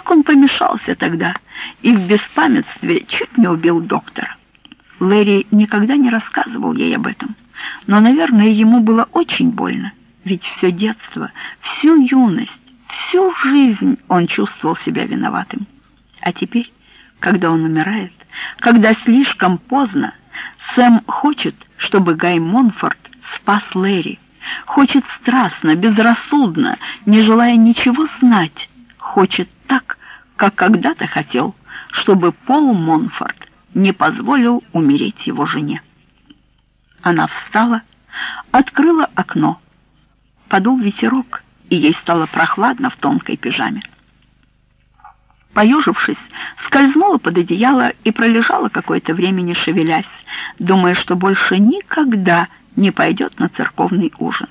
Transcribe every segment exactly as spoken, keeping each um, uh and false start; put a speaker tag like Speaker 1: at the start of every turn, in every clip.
Speaker 1: как он помешался тогда и в беспамятстве чуть не убил доктора. Лэри никогда не рассказывал ей об этом, но, наверное, ему было очень больно, ведь все детство, всю юность, всю жизнь он чувствовал себя виноватым. А теперь, когда он умирает, когда слишком поздно, Сэм хочет, чтобы Гай Монфорт спас Лэри, хочет страстно, безрассудно, не желая ничего знать, хочет так, как когда-то хотел, чтобы Пол Монфорт не позволил умереть его жене. Она встала, открыла окно. Подул ветерок, и ей стало прохладно в тонкой пижаме. Поежившись, скользнула под одеяло и пролежала какое-то время, не шевелясь, думая, что больше никогда не пойдет на церковный ужин.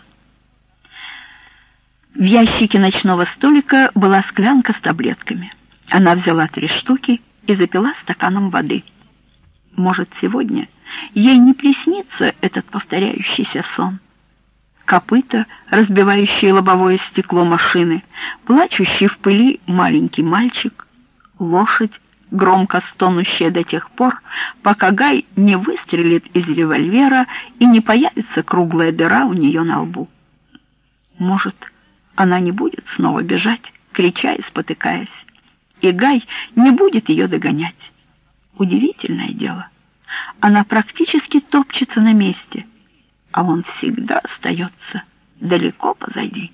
Speaker 1: В ящике ночного столика была склянка с таблетками. Она взяла три штуки и запила стаканом воды. Может, сегодня ей не приснится этот повторяющийся сон. Копыта, разбивающие лобовое стекло машины, плачущий в пыли маленький мальчик, лошадь, громко стонущая до тех пор, пока Гай не выстрелит из револьвера и не появится круглая дыра у нее на лбу. Может, она не будет снова бежать, крича и спотыкаясь, и Гай не будет ее догонять. Удивительное дело. Она практически топчется на месте, а он всегда остается далеко позади.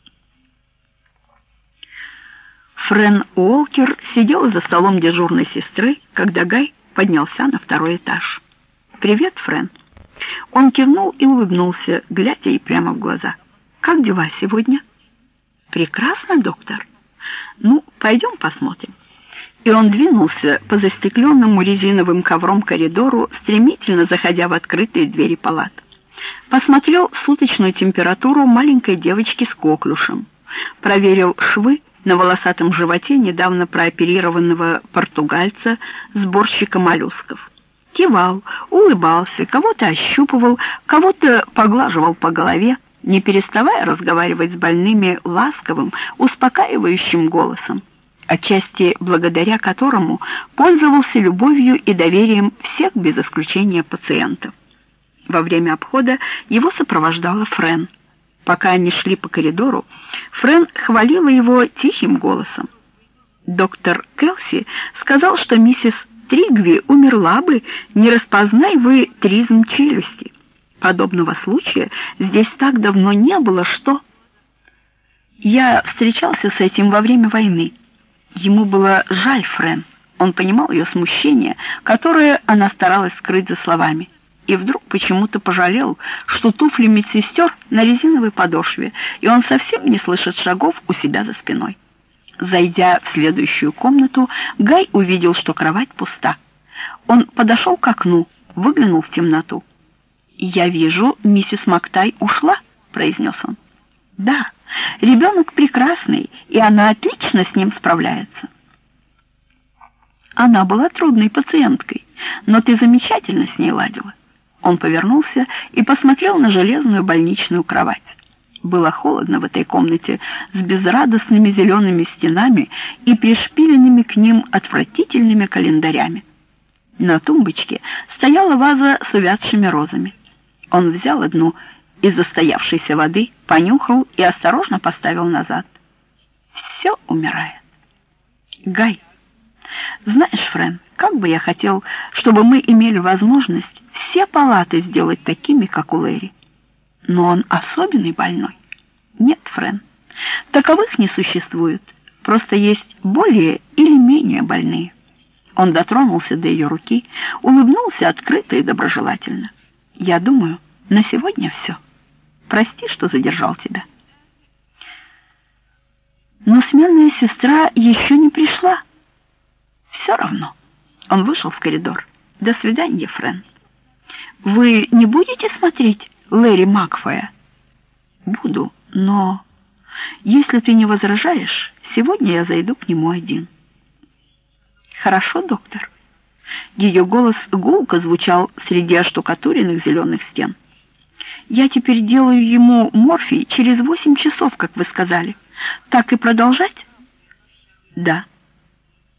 Speaker 1: Френ Уолкер сидела за столом дежурной сестры, когда Гай поднялся на второй этаж. «Привет, Френ». Он кивнул и улыбнулся, глядя ей прямо в глаза. «Как дела сегодня?» «Прекрасно, доктор. Ну, пойдем посмотрим». И он двинулся по застекленному резиновым ковром коридору, стремительно заходя в открытые двери палат. Посмотрел суточную температуру маленькой девочки с коклюшем, проверил швы на волосатом животе недавно прооперированного португальца, сборщика моллюсков. Кивал, улыбался, кого-то ощупывал, кого-то поглаживал по голове, не переставая разговаривать с больными ласковым, успокаивающим голосом, отчасти благодаря которому пользовался любовью и доверием всех без исключения пациентов. Во время обхода его сопровождала Френ. Пока они шли по коридору, Френ хвалила его тихим голосом. Доктор Келси сказал, что миссис Тригви умерла бы, не распознай вы тризм челюсти. Подобного случая здесь так давно не было, что... Я встречался с этим во время войны. Ему было жаль Френ. Он понимал ее смущение, которое она старалась скрыть за словами. И вдруг почему-то пожалел, что туфли медсестер на резиновой подошве, и он совсем не слышит шагов у себя за спиной. Зайдя в следующую комнату, Гай увидел, что кровать пуста. Он подошел к окну, выглянул в темноту. «Я вижу, миссис Мактай ушла», — произнес он. «Да, ребенок прекрасный, и она отлично с ним справляется». «Она была трудной пациенткой, но ты замечательно с ней ладила». Он повернулся и посмотрел на железную больничную кровать. Было холодно в этой комнате с безрадостными зелеными стенами и пришпиленными к ним отвратительными календарями. На тумбочке стояла ваза с увядшими розами. Он взял одну из застоявшейся воды, понюхал и осторожно поставил назад. Все умирает. Гай, знаешь, Френ, как бы я хотел, чтобы мы имели возможность все палаты сделать такими, как у Лэри. Но он особенный больной. Нет, Френ, таковых не существует. Просто есть более или менее больные. Он дотронулся до ее руки, улыбнулся открыто и доброжелательно. Я думаю, на сегодня все. Прости, что задержал тебя. Но сменная сестра еще не пришла. Все равно. Он вышел в коридор. До свидания, Френ. Вы не будете смотреть Лэри Макфая? Буду, но если ты не возражаешь, сегодня я зайду к нему один. Хорошо, доктор. Ее голос гулко звучал среди оштукатуренных зеленых стен. Я теперь делаю ему морфий через восемь часов, как вы сказали. Так и продолжать? Да.